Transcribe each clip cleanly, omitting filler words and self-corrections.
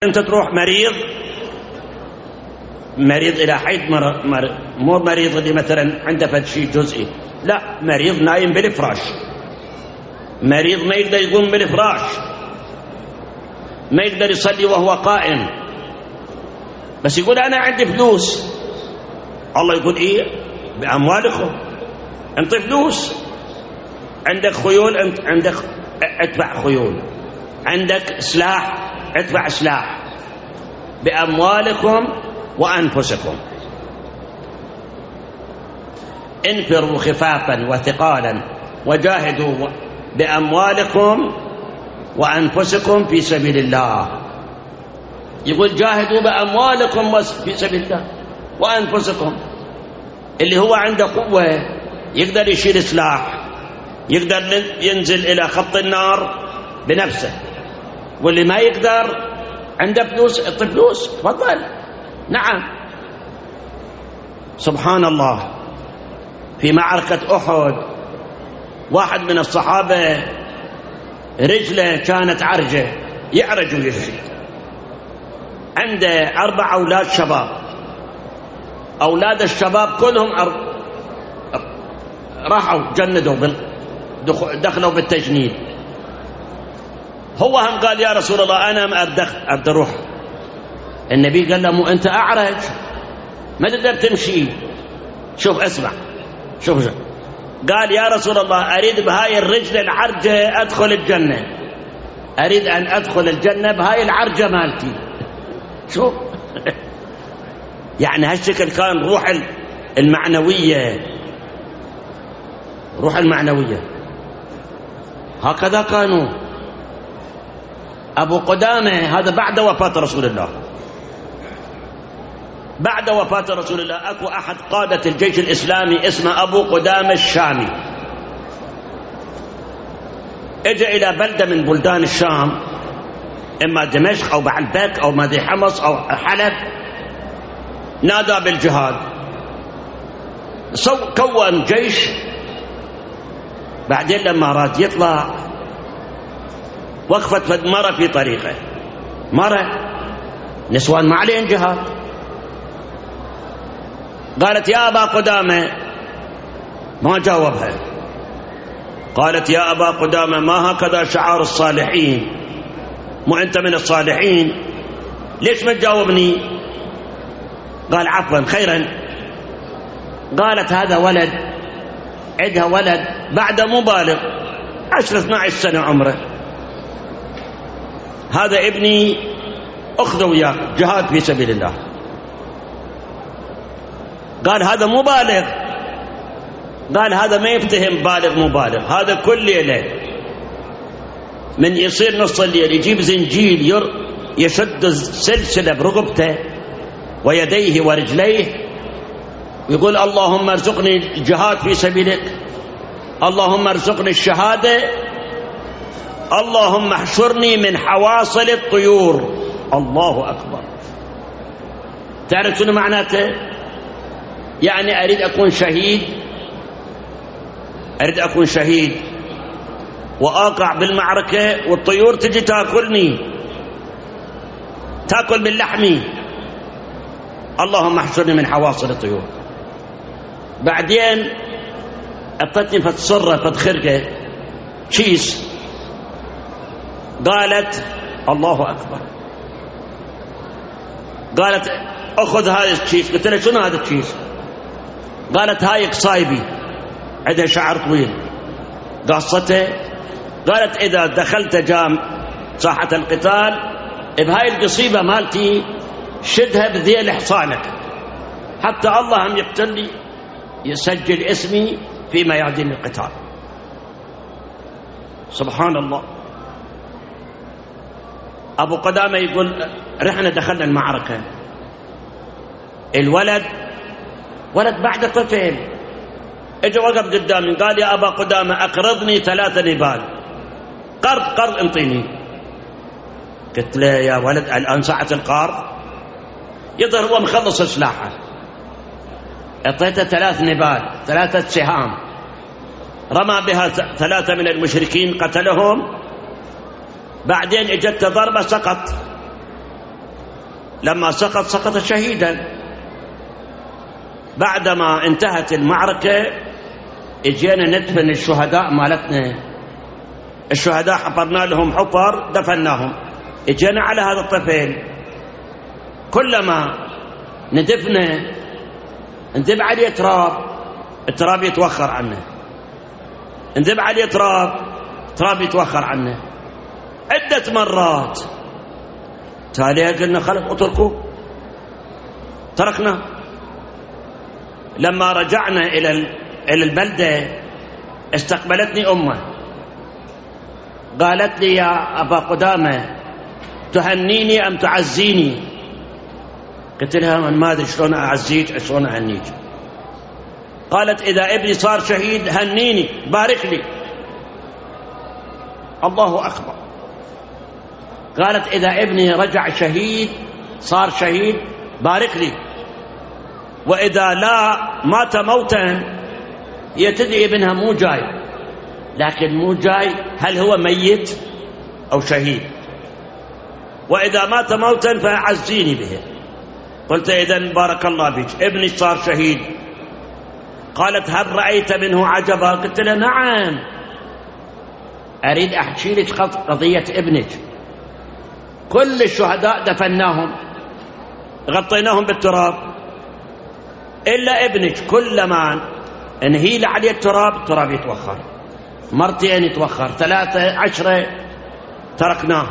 أنت تروح مريض إلى حيث مو مريض اللي مثلا عنده فد شيء جزئي، لا، مريض نايم بالفراش، مريض ما يقدر يقوم بالفراش، ما يقدر يصلي وهو قائم، بس يقول أنا عندي فلوس. الله يقول إيه؟ بأموالكم. أنت فلوس، عندك خيول، أنت عندك اتبع خيول، عندك سلاح اتبع سلاح، بأموالكم وأنفسكم. انفروا خفافا وثقالا وجاهدوا بأموالكم وأنفسكم في سبيل الله. يقول جاهدوا بأموالكم في سبيل الله وأنفسكم. اللي هو عنده قوة يقدر يشيل سلاح، يقدر ينزل إلى خط النار بنفسه، واللي ما يقدر عنده فلوس، اعطي فلوس، تفضل. نعم، سبحان الله. في معركة أحد واحد من الصحابة رجله كانت عرجة، يعرج ويمشي، عنده 4 أولاد شباب، أولاد الشباب كلهم راحوا جندوا دخلوا بالتجنيد. هو هم قال يا رسول الله أنا ما أبدأ أروح. النبي قال له مو أنت أعرج، ما تقدر تمشي. شوف اسمع، شوف قال يا رسول الله أريد بهاي الرجل العرجة أدخل الجنة، أريد أن أدخل الجنة بهاي العرجة مالتي. شوف يعني هالشكل كان روح المعنوية، روح المعنوية هكذا كانوا. أبو قدامة هذا بعد وفاة رسول الله، بعد وفاة رسول الله أكو أحد قادة الجيش الإسلامي اسمه أبو قدامة الشامي، اجى إلى بلدة من بلدان الشام، إما دمشق أو بعلبك أو مدي حمص أو حلب، نادى بالجهاد، كون جيش. بعدين لما راد يطلع وقفت مرة في طريقه، مرة نسوان ما عليهم جهاد، قالت يا أبا قدامة، ما جاوبها، قالت يا أبا قدامة ما هكذا شعار الصالحين، مو أنت من الصالحين، ليش ما تجاوبني؟ قال عفوا خيرا. قالت هذا ولد، عندها ولد بعد مبالغ 10-12 سنة عمره، هذا ابني أخذه وياك جهاد في سبيل الله. قال هذا مبالغ، قال هذا ما يفتهم بالغ مبالغ، هذا كل ليلة من يصير نص الليل يجيب زنجيل يشد سلسلة برقبته ويديه ورجليه ويقول اللهم ارزقني الجهاد في سبيلك، اللهم ارزقني الشهادة، اللهم احشرني من حواصل الطيور. الله أكبر. تعرف شنو معناته؟ يعني أريد أكون شهيد، أريد أكون شهيد وأقع بالمعركة والطيور تجي تأكلني، تأكل من لحمي، اللهم احشرني من حواصل الطيور. بعدين أعطتني فتصرة فتخرقة شيس، قالت الله أكبر، قالت أخذ هذا الشيس. قلت له شنو هذا الشيس؟ قالت هاي قصايبي، عندها شعر طويل، قصته، قالت إذا دخلت ساحة القتال بهاي القصيبة مالتي شدها بذيل حصانك حتى الله هم يقتلني، يسجل اسمي في ميادين القتال. سبحان الله. أبو قدامة يقول رحنا دخلنا المعركة، الولد ولد بعد طفل اجى وقف قدامي قال يا أبا قدامة أقرضني 3 نبال، قرض انطيني. قلت له يا ولد الآن ساعة القرض؟ يظهر هو مخلص سلاحه. اعطيته 3 نبال، 3 سهام، رمى بها 3 من المشركين قتلهم، بعدين اجت ضربة سقط، لما سقط شهيدا. بعدما انتهت المعركة اجينا ندفن الشهداء مالتنا، الشهداء حفرنا لهم حفر دفناهم. اجينا على هذا الطفل كلما ندفنه ندب عليه تراب، التراب يتوخر عنه، ندب عليه تراب يتوخر عنه عدة مرات. تاليها قلنا خلق اتركوه، تركنا. لما رجعنا إلى البلدة استقبلتني أمه، قالت لي يا أبا قدامة تهنيني أم تعزيني؟ قلت لها من ما أدري شلون أعزيك شلون أهنيك. قالت إذا ابني صار شهيد هنيني بارك لي. الله أكبر. قالت إذا ابني رجع شهيد صار شهيد بارك لي، وإذا لا مات موتا يتدعي ابنها مو جاي، لكن مو جاي هل هو ميت أو شهيد، وإذا مات موتا فأعزيني به. قلت إذن بارك الله بك ابني صار شهيد. قالت هل رأيت منه عجبا؟ قلت لها نعم، أريد أحكي لك قضية ابنك. كل الشهداء دفناهم غطيناهم بالتراب إلا ابنك، كلما انهيل عليه التراب يتوخر، مرتين يتوخر، 3 10 تركناه.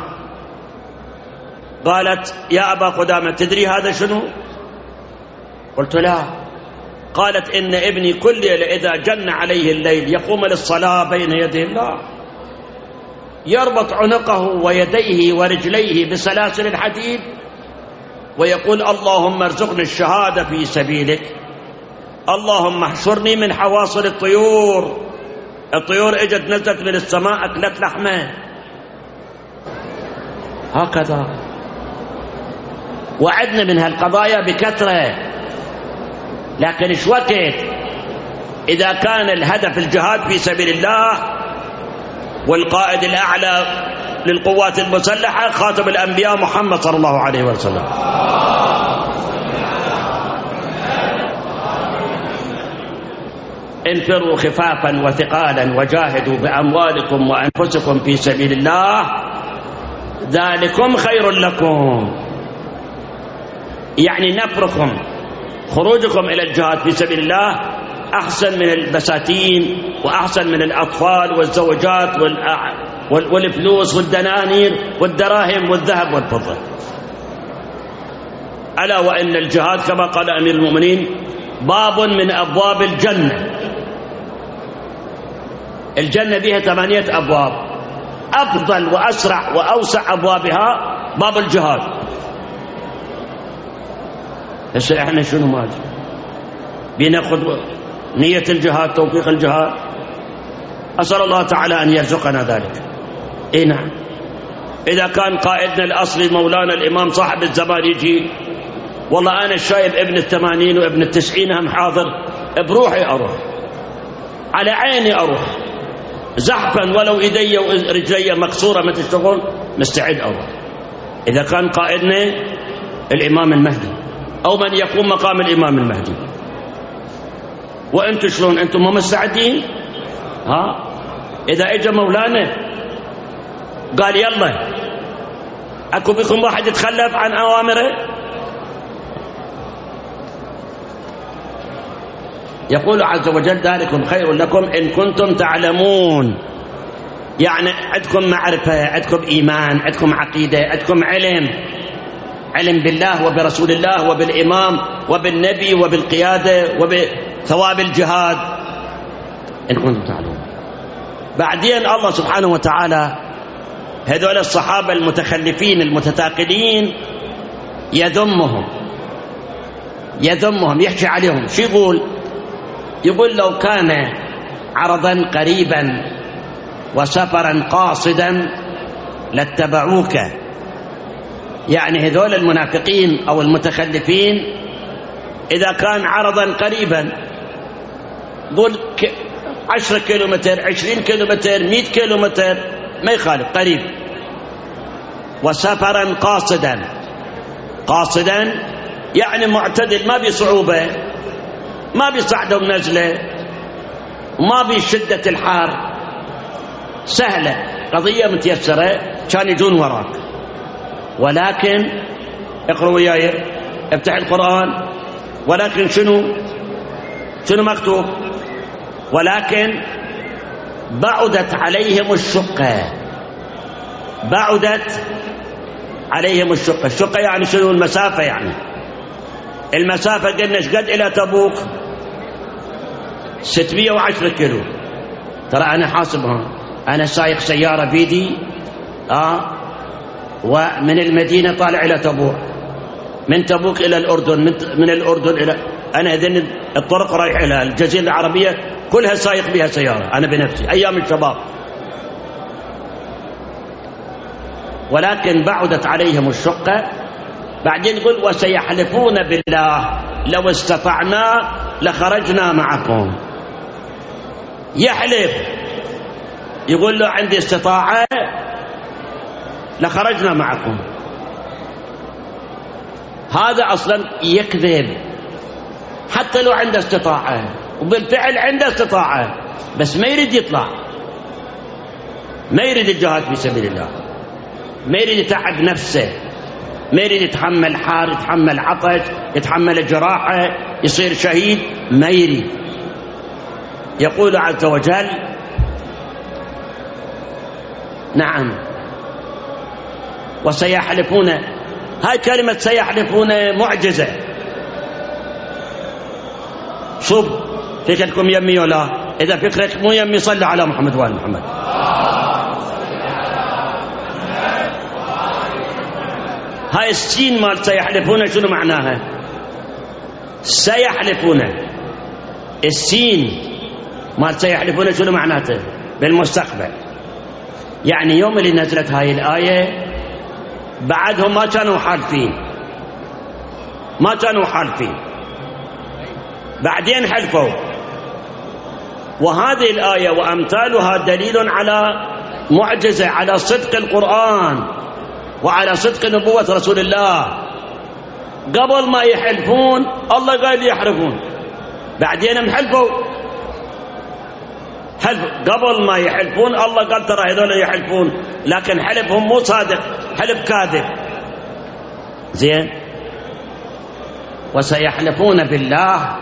قالت يا أبا قدامة تدري هذا شنو؟ قلت لا. قالت إن ابني كل ليلة إذا جن عليه الليل يقوم للصلاة بين يدي الله، يربط عنقه ويديه ورجليه بسلاسل الحديد ويقول اللهم ارزقني الشهادة في سبيلك، اللهم احشرني من حواصل الطيور. الطيور اجت نزلت من السماء أكلت لحمه هكذا. وعدنا من هالقضايا بكثرة، لكن ايش وقت إذا كان الهدف الجهاد في سبيل الله والقائد الأعلى للقوات المسلحة خاتم الأنبياء محمد صلى الله عليه وسلم. انفروا خفافا وثقالا وجاهدوا بأموالكم وأنفسكم في سبيل الله ذلكم خير لكم. يعني نفركم خروجكم إلى الجهاد في سبيل الله أحسن من البساتين وأحسن من الأطفال والزوجات والفلوس والدنانير والدراهم والذهب والفضة. ألا وإن الجهاد كما قال أمير المؤمنين باب من أبواب الجنة. الجنة بها 8 أبواب، أفضل وأسرع وأوسع أبوابها باب الجهاد. هسه احنا شنو ماذا بناخذ نية الجهاد، توفيق الجهاد. أسأل الله تعالى أن يرزقنا ذلك. إيه نعم، إذا كان قائدنا الأصلي مولانا الإمام صاحب الزمان يجي والله أنا شايب ابن 80 وابن 90 هم حاضر، بروحي أروح، على عيني أروح، زحفا ولو إيدي ورجلي مكسورة ما تشتغل مستعد أروح. إذا كان قائدنا الإمام المهدي أو من يقوم مقام الإمام المهدي. وأنتم شلون؟ أنتم ما مستعدين؟ ها؟ إذا إجا مولانا قال يلا أكو بكم واحد يتخلف عن أوامره؟ يقول عز وجل ذلكم خير لكم إن كنتم تعلمون. يعني عندكم معرفة، عندكم إيمان، عندكم عقيدة، عندكم علم بالله وبرسول الله وبالإمام وبالنبي وبالقيادة وبثواب الجهاد إن كنتم تعلمون. بعدين الله سبحانه وتعالى هذول الصحابة المتخلفين المتتاقلين يذمهم يحكي عليهم. شو يقول لو كان عرضا قريبا وسفرا قاصدا لاتبعوك. يعني هذول المنافقين أو المتخلفين إذا كان عرضا قريبا قول 10 كيلومتر 20 كيلومتر 100 كيلومتر ما يخالف قريب، وسفرا قاصدا قاصدا يعني معتدل، ما بصعوبة، ما بصعدة ونزلة، ما بشدة الحار، سهلة، قضية متيسرة، كان يجون وراك. ولكن اقرأ وياي، افتح القرآن، ولكن شنو مكتوب؟ ولكن بعدت عليهم الشقة. بعدت عليهم الشقة. الشقة يعني شنو؟ المسافة. يعني المسافة قلنا ايش قد إلى تبوك؟ 610 كيلو. ترى أنا حاسبها، أنا سايق سيارة بيدي ومن المدينة طالع إلى تبوك، من تبوك إلى الأردن، من الأردن إلى، أنا هذين الطرق رايح إلى الجزيرة العربية كلها سايق بها سيارة أنا بنفسي أيام الشباب. ولكن بعدت عليهم الشقة. بعدين يقول وسيحلفون بالله لو استطعنا لخرجنا معكم. يحلف، يقول له عندي استطاعة لخرجنا معكم. هذا أصلا يكذب، حتى لو عنده استطاعة، وبالفعل عنده استطاعة بس ما يريد يطلع، ما يريد الجهاد في سبيل الله، ما يريد يتعب نفسه، ما يريد يتحمل حار، يتحمل عطش، يتحمل جراحة، يصير شهيد، ما يريد. يقول عز وجل نعم وسيحلفون. هاي كلمة سيحلفون معجزة. شوف فكركم يمي ولا؟ إذا فكرك مو يمي صلى على محمد وآل محمد. هاي السين مال سيحلفون شنو معناها؟ سيحلفون، السين مال سيحلفون شنو معناته؟ بالمستقبل. يعني يوم اللي نزلت هاي الآية بعدهم ما كانوا حالفين، ما كانوا حالفين، بعدين حلفوا. وهذه الآية وأمثالها دليل على معجزة، على صدق القرآن وعلى صدق نبوة رسول الله. قبل ما يحلفون الله قال يحلفون، بعدين حلفوا. حلف قبل ما يحلفون الله قال ترى هذول يحلفون، لكن حلفهم مو صادق، حلف كاذب. زين. وسيحلفون بالله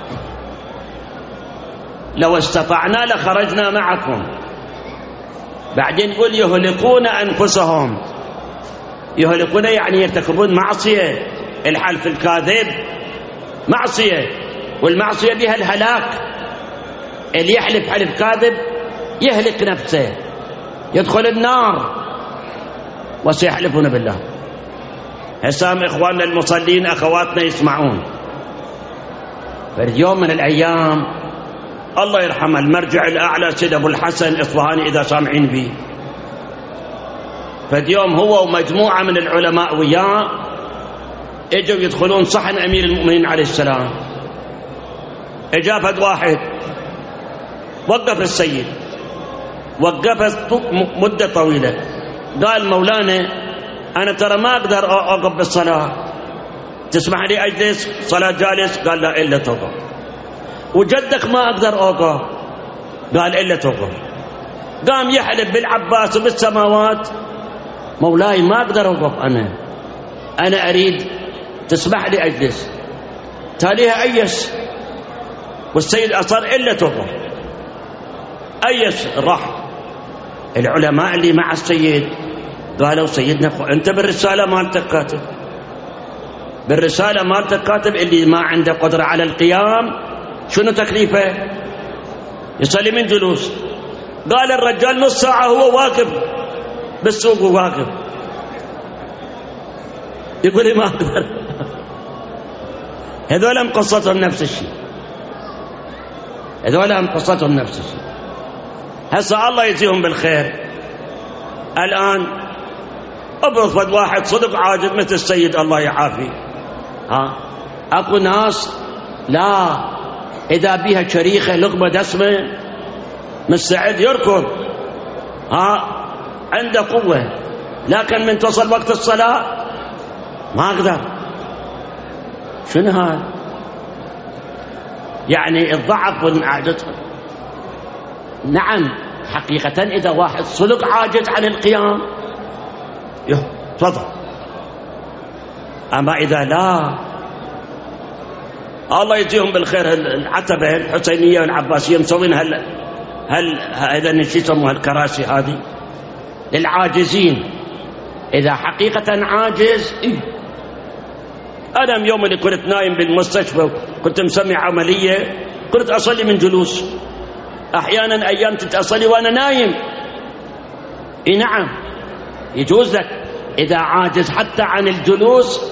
لو استطعنا لخرجنا معكم. بعدين يقول يهلكون أنفسهم. يهلكون يعني يرتكبون معصية. الحلف الكاذب معصية، والمعصية بها الهلاك. اللي يحلف حلف كاذب يهلك نفسه، يدخل النار. وسيحلفون بالله. حسام إخواننا المصلين أخواتنا يسمعون، فاليوم من الأيام الله يرحمه المرجع الأعلى سيد أبو الحسن إصفهاني إذا سامعين بي، فاليوم هو ومجموعة من العلماء وياه اجوا يدخلون صحن أمير المؤمنين عليه السلام. اجا فد واحد وقف السيد، وقفت مدة طويلة، قال مولانا أنا ترى ما أقدر أوقف بالصلاة، تسمح لي أجلس صلاة جالس؟ قال لا إلا توقف. وجدك ما أقدر أوقف؟ قال إلا توقف. قام يحلف بالعباس وبالسماوات مولاي ما أقدر أوقف، أنا أريد تسمح لي أجلس. تاليها أيس، والسيد أصر إلا توقف. أيس راح. العلماء اللي مع السيد قالوا سيدنا أنت بالرسالة مالتك كاتب، بالرسالة مالتك كاتب اللي ما عنده قدرة على القيام شنو تكليفه؟ يصلي من جلوس. قال الرجال نص ساعة هو واقف بالسوق وواقف، يقول لي ما أقدر. هذول قصتهم نفس الشيء، هذول قصتهم نفس الشيء. هسه الله يجزيهم بالخير. الآن أبرز واحد صدق عاجز مثل السيد الله يعافي، أكو ناس لا إذا بيها شريخة لقمة دسمة مستعد يركض، عنده قوة، لكن من تصل وقت الصلاة ما أقدر. شنو هذا؟ يعني الضعف والعجز. نعم حقيقة إذا واحد صلق عاجز عن القيام تفضل، أما إذا لا، الله يجزيهم بالخير العتبة الحسينية والعباسية مسوين هذا شو يسموها الكراسي هذه للعاجزين. إذا حقيقة عاجز أنا يوم اللي كنت نايم بالمستشفى كنت مسمي عملية كنت أصلي من جلوس، أحيانا أيام تتصلي وأنا نايم. نعم يجوز لك إذا عاجز حتى عن الجلوس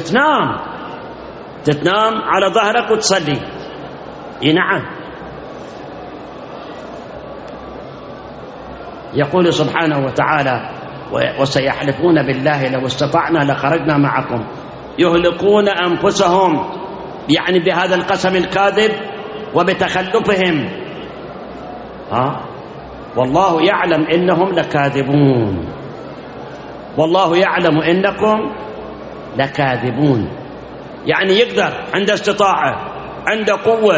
تتنام على ظهرك وتصلي. نعم. يقول سبحانه وتعالى وسيحلفون بالله لو استطعنا لخرجنا معكم يهلكون أنفسهم، يعني بهذا القسم الكاذب وبتخلفهم. والله يعلم إنهم لكاذبون، والله يعلم إنكم لكاذبون. يعني يقدر، عنده استطاعة، عنده قوة،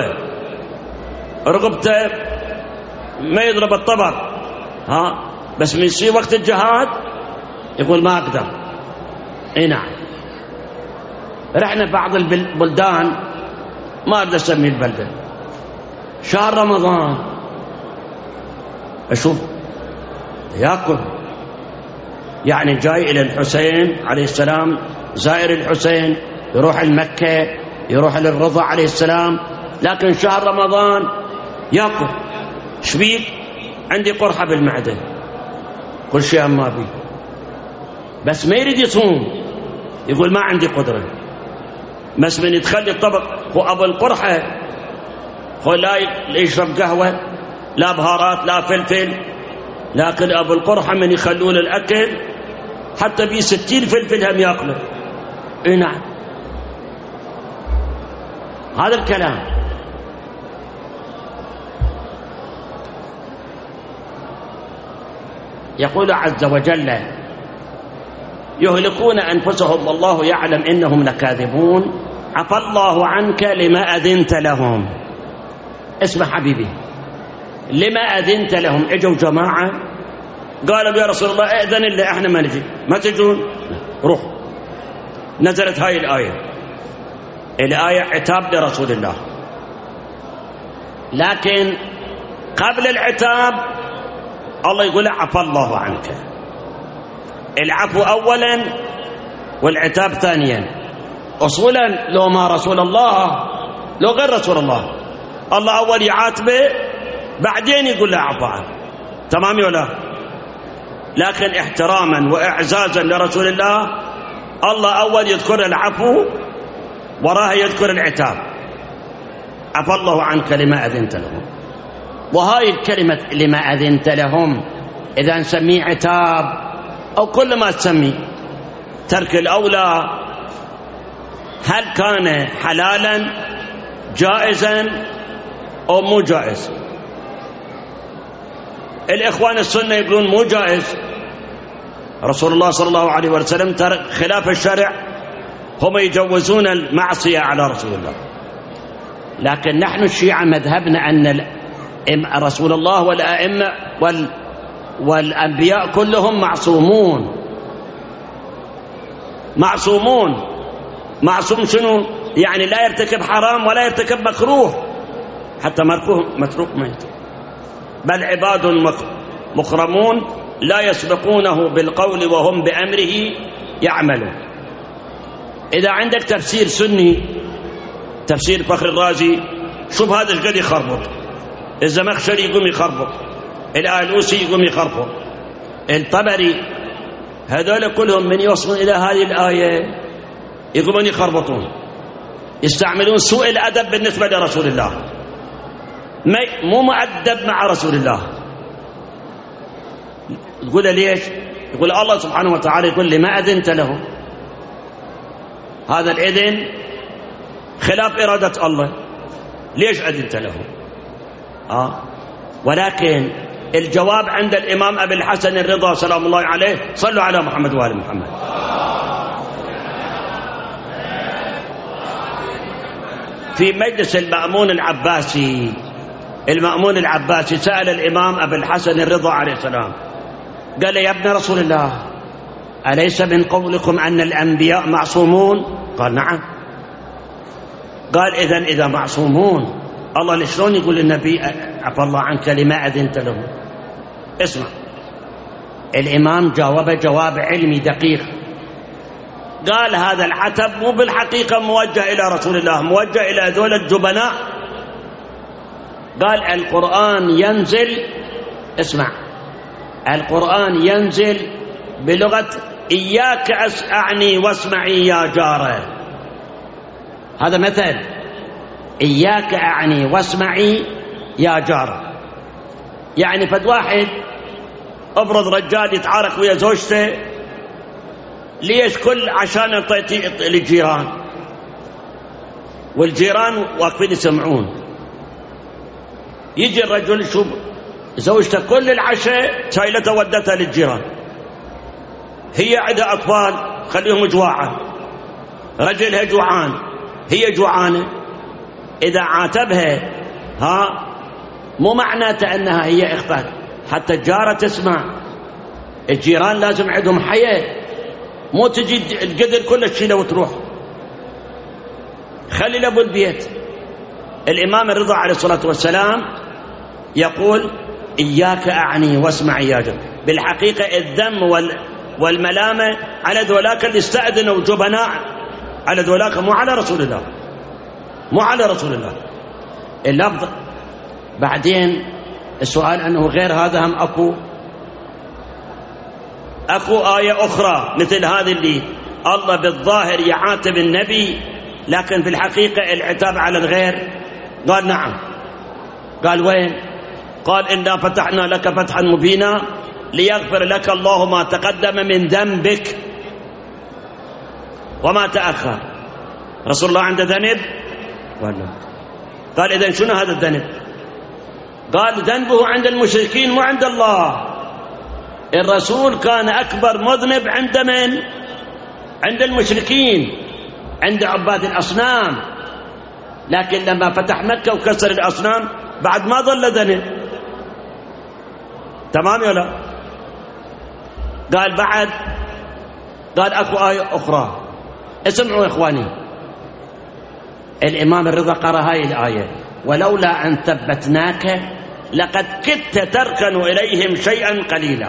رقبته ما يضرب الطبق، بس من يصير وقت الجهاد يقول ما أقدر. نعم. رحنا بعض البلدان، ما أقدر أسمي البلدة، شهر رمضان أشوف يأكل، يعني جاي إلى الحسين عليه السلام، زائر الحسين، يروح المكة، يروح للرضا عليه السلام، لكن شهر رمضان يأكل. شبيك؟ عندي قرحة بالمعدة، كل شيء ما بي، بس ما يريد يصوم، يقول ما عندي قدرة. بس من يتخلي الطبق هو أبو القرحة، هو لا يشرب قهوة، لا بهارات، لا فلفل، لكن أبو القرحة من يخلون الأكل حتى بي 60 فلفل هم يأكله. نعم. هذا الكلام. يقول عز وجل يهلكون أنفسهم والله يعلم إنهم لكاذبون عفى الله عنك لما أذنت لهم. اسمع حبيبي، لما أذنت لهم. اجوا جماعة قالوا يا رسول الله ائذن اللي احنا ما نجي، ما تجون روح. نزلت هاي الآية عتاب لرسول الله، لكن قبل العتاب الله يقول عفى الله عنك. العفو أولا والعتاب ثانيا. أصولا لو ما رسول الله، لو غير رسول الله، الله أول يعاتبه بعدين يقول له عفى عنك، تمام ولا؟ لكن احتراما وإعزازا لرسول الله الله أول يذكر العفو وراه يذكر العتاب. عفى الله عنك لما أذنت لهم. وهاي الكلمة لما أذنت لهم إذا نسميه عتاب أو كل ما تسميه ترك الأولى، هل كان حلالا جائزا أو مو جائز؟ الإخوان السنة يقولون مو جائز. رسول الله صلى الله عليه وسلم ترك خلاف الشرع، هم يجوزون المعصية على رسول الله. لكن نحن الشيعة مذهبنا أن رسول الله والأئمة والأنبياء كلهم معصومون. معصوم شنو؟ يعني لا يرتكب حرام ولا يرتكب مكروه، حتى متروك ما يرتكب. بل عباد مكرمون لا يسبقونه بالقول وهم بأمره يعملون. إذا عندك تفسير سني، تفسير فخر الرازي، شوف هذا القد يخربط، الزمخشري يقوم يخربط، الآلوسي يقوم يخربط، الطبري، هذول كلهم من يوصلون إلى هذه الآية يقومون يخربطون، يستعملون سوء الأدب بالنسبة لرسول الله، مو مؤدب مع رسول الله. تقول ليش؟ يقول الله سبحانه وتعالى يقول لما أذنت له. هذا الإذن خلاف إرادة الله، ليش أذنت له؟ ولكن الجواب عند الإمام أبي الحسن الرضا سلام الله عليه، صلوا على محمد وآل محمد. في مجلس المأمون العباسي سأل الإمام أبو الحسن الرضا عليه السلام، قال: يا ابن رسول الله، أليس من قولكم أن الأنبياء معصومون؟ قال: نعم. قال: إذا معصومون، الله شلون يقول للنبي عفى الله عنك لما أذنت له؟ اسمع، الإمام جاوب جواب علمي دقيق، قال: هذا العتب مو بالحقيقة موجه إلى رسول الله، موجه إلى ذول الجبناء. قال: القرآن ينزل، اسمع، القرآن ينزل بلغة إياك أعني واسمعي يا جارة. هذا مثل، إياك أعني واسمعي يا جارة. يعني فد واحد افرض رجال يتعارك ويا زوجته، ليش؟ عشان يعطي للجيران، والجيران واقفين يسمعون. يجي الرجل يشوف زوجته كل العشاء شايلتها ودتها للجيران، هي عندها أطفال خليهم جواعا، رجلها جوعان، هي جوعانة. إذا عاتبها مو معناته أنها هي اختها، حتى الجارة تسمع. الجيران لازم عندهم حياة، مو تجي القدر كله تشيله وتروح. خلي لأبو البيت. الإمام الرضا عليه الصلاة والسلام يقول: إياك أعني واسمعي يا جار. بالحقيقة الذم والملامة على ذولاك اللي استأذنوا جبناء، على ذولاك، مو على رسول الله، مو على رسول الله. اللفظ بعدين السؤال أنه غير هذا هم أكو آية أخرى مثل هذه اللي الله بالظاهر يعاتب النبي، لكن في الحقيقة العتاب على الغير. قال: نعم. قال: وين؟ قال: إنا فتحنا لك فتحا مبينا ليغفر لك الله ما تقدم من ذنبك وما تأخر. رسول الله عنده ذنب؟ قال: إذن شنو هذا الذنب؟ قال: ذنبه عند المشركين مو عند الله. الرسول كان أكبر مذنب عند من؟ عند المشركين، عند عباد الأصنام. لكن لما فتح مكة وكسر الأصنام بعد ما ظل ذنب. تمام يا لا؟ قال بعد، قال أكو آية أخرى، اسمعوا يا إخواني. الإمام الرضا قرأ هاي الآية: ولولا أن ثبتناك لقد كدت تركن إليهم شيئا قليلا.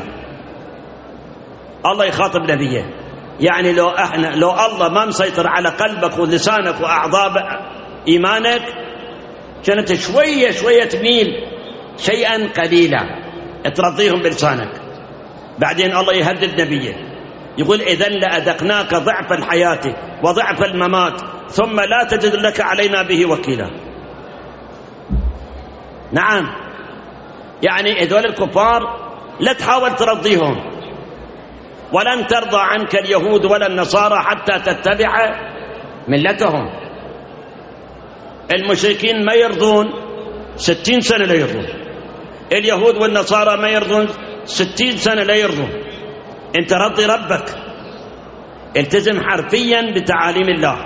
الله يخاطب نبيه، يعني لو الله ما مسيطر على قلبك ولسانك وأعضاء إيمانك كانت شوية شوية تميل شيئا قليلا ترضيهم بلسانك. بعدين الله يهدد نبيه يقول: إذن لأذقناك ضعف الحياة وضعف الممات ثم لا تجد لك علينا به وكيلا. نعم، يعني هذول الكفار لا تحاول ترضيهم. ولن ترضى عنك اليهود ولا النصارى حتى تتبع ملتهم. المشركين ما يرضون 60 سنة لا يرضون، اليهود والنصارى ما يرضون 60 سنة لا يرضون. انت رضي ربك، التزم حرفيا بتعاليم الله.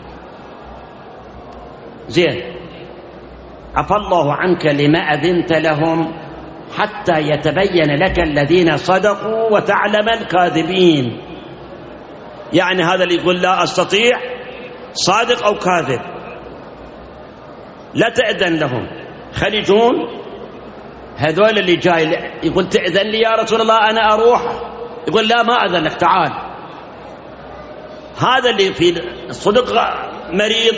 زين، عفى الله عنك لما أذنت لهم حتى يتبين لك الذين صدقوا وتعلم الكاذبين. يعني هذا اللي يقول لا أستطيع صادق أو كاذب، لا تأذن لهم. خليجون هذول اللي جاي يقول: تأذن لي يا رسول الله أنا أروح، يقول: لا ما أذن لك، تعال. هذا اللي في صدق مريض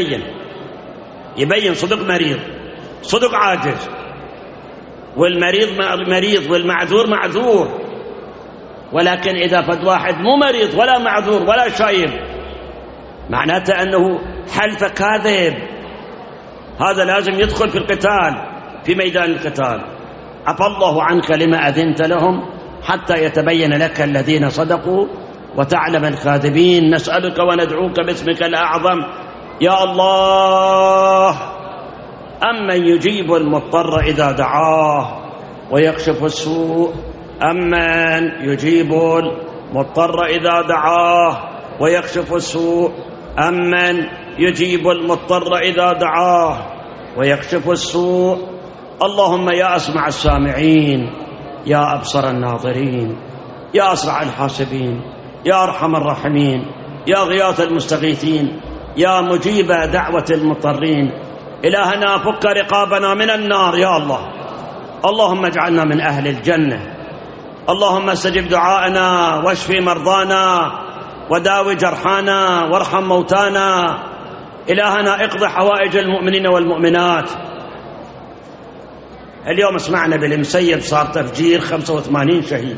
يبين صدق مريض، صدق عاجز، والمريض مريض والمعذور معذور. ولكن إذا فد واحد مو مريض ولا معذور ولا شايب، معناته أنه حلف كاذب، هذا لازم يدخل في القتال، في ميدان القتال. عفى الله عنك لما أذنت لهم حتى يتبين لك الذين صدقوا وتعلم الكاذبين. نسألك وندعوك باسمك الأعظم يا الله، أمن يجيب المضطر إذا دعاه ويكشف السوء، أمن يجيب المضطر إذا دعاه ويكشف السوء، أمن يجيب المضطر إذا دعاه ويكشف السوء. اللهم يا أسمع السامعين، يا أبصر الناظرين، يا أسرع الحاسبين، يا أرحم الراحمين، يا غياث المستغيثين، يا مجيب دعوة المضطرين. إلهنا فك رقابنا من النار يا الله. اللهم اجعلنا من أهل الجنة. اللهم استجب دعاءنا واشف مرضانا وداوي جرحانا وارحم موتانا. إلهنا اقض حوائج المؤمنين والمؤمنات. اليوم سمعنا بالمسيب صار تفجير 85 شهيد.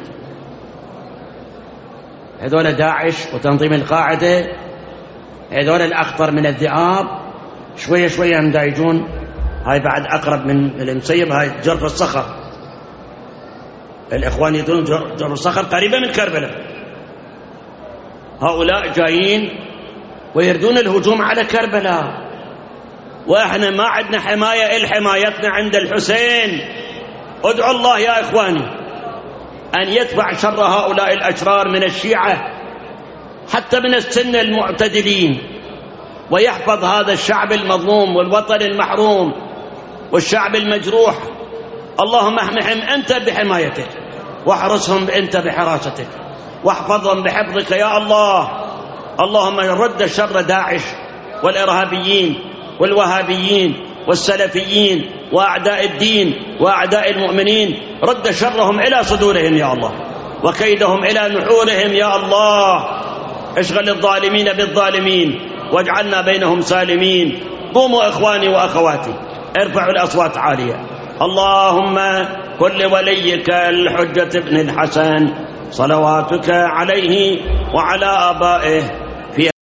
هذول داعش وتنظيم القاعدة، هذول الأخطر من الذئاب، شوية شوية مدايجون. هاي بعد أقرب من المسيب، هاي جرف الصخر. الإخوان يدون جرف الصخر قريبة من كربلاء. هؤلاء جايين ويردون الهجوم على كربلاء، وإحنا ما عندنا حماية إلا حمايتنا عند الحسين. ادعوا الله يا إخواني أن يدفع شر هؤلاء الأشرار من الشيعة حتى من السنة المعتدلين، ويحفظ هذا الشعب المظلوم والوطن المحروم والشعب المجروح. اللهم احمهم أنت بحمايتك، واحرسهم أنت بحراستك، واحفظهم بحفظك يا الله. اللهم رد شر داعش والإرهابيين والوهابيين والسلفيين وأعداء الدين وأعداء المؤمنين، رد شرهم إلى صدورهم يا الله، وكيدهم إلى نحورهم يا الله. اشغل الظالمين بالظالمين واجعلنا بينهم سالمين. قوموا إخواني وأخواتي، ارفعوا الأصوات عالية. اللهم كن لوليك الحجة ابن الحسن صلواتك عليه وعلى آبائه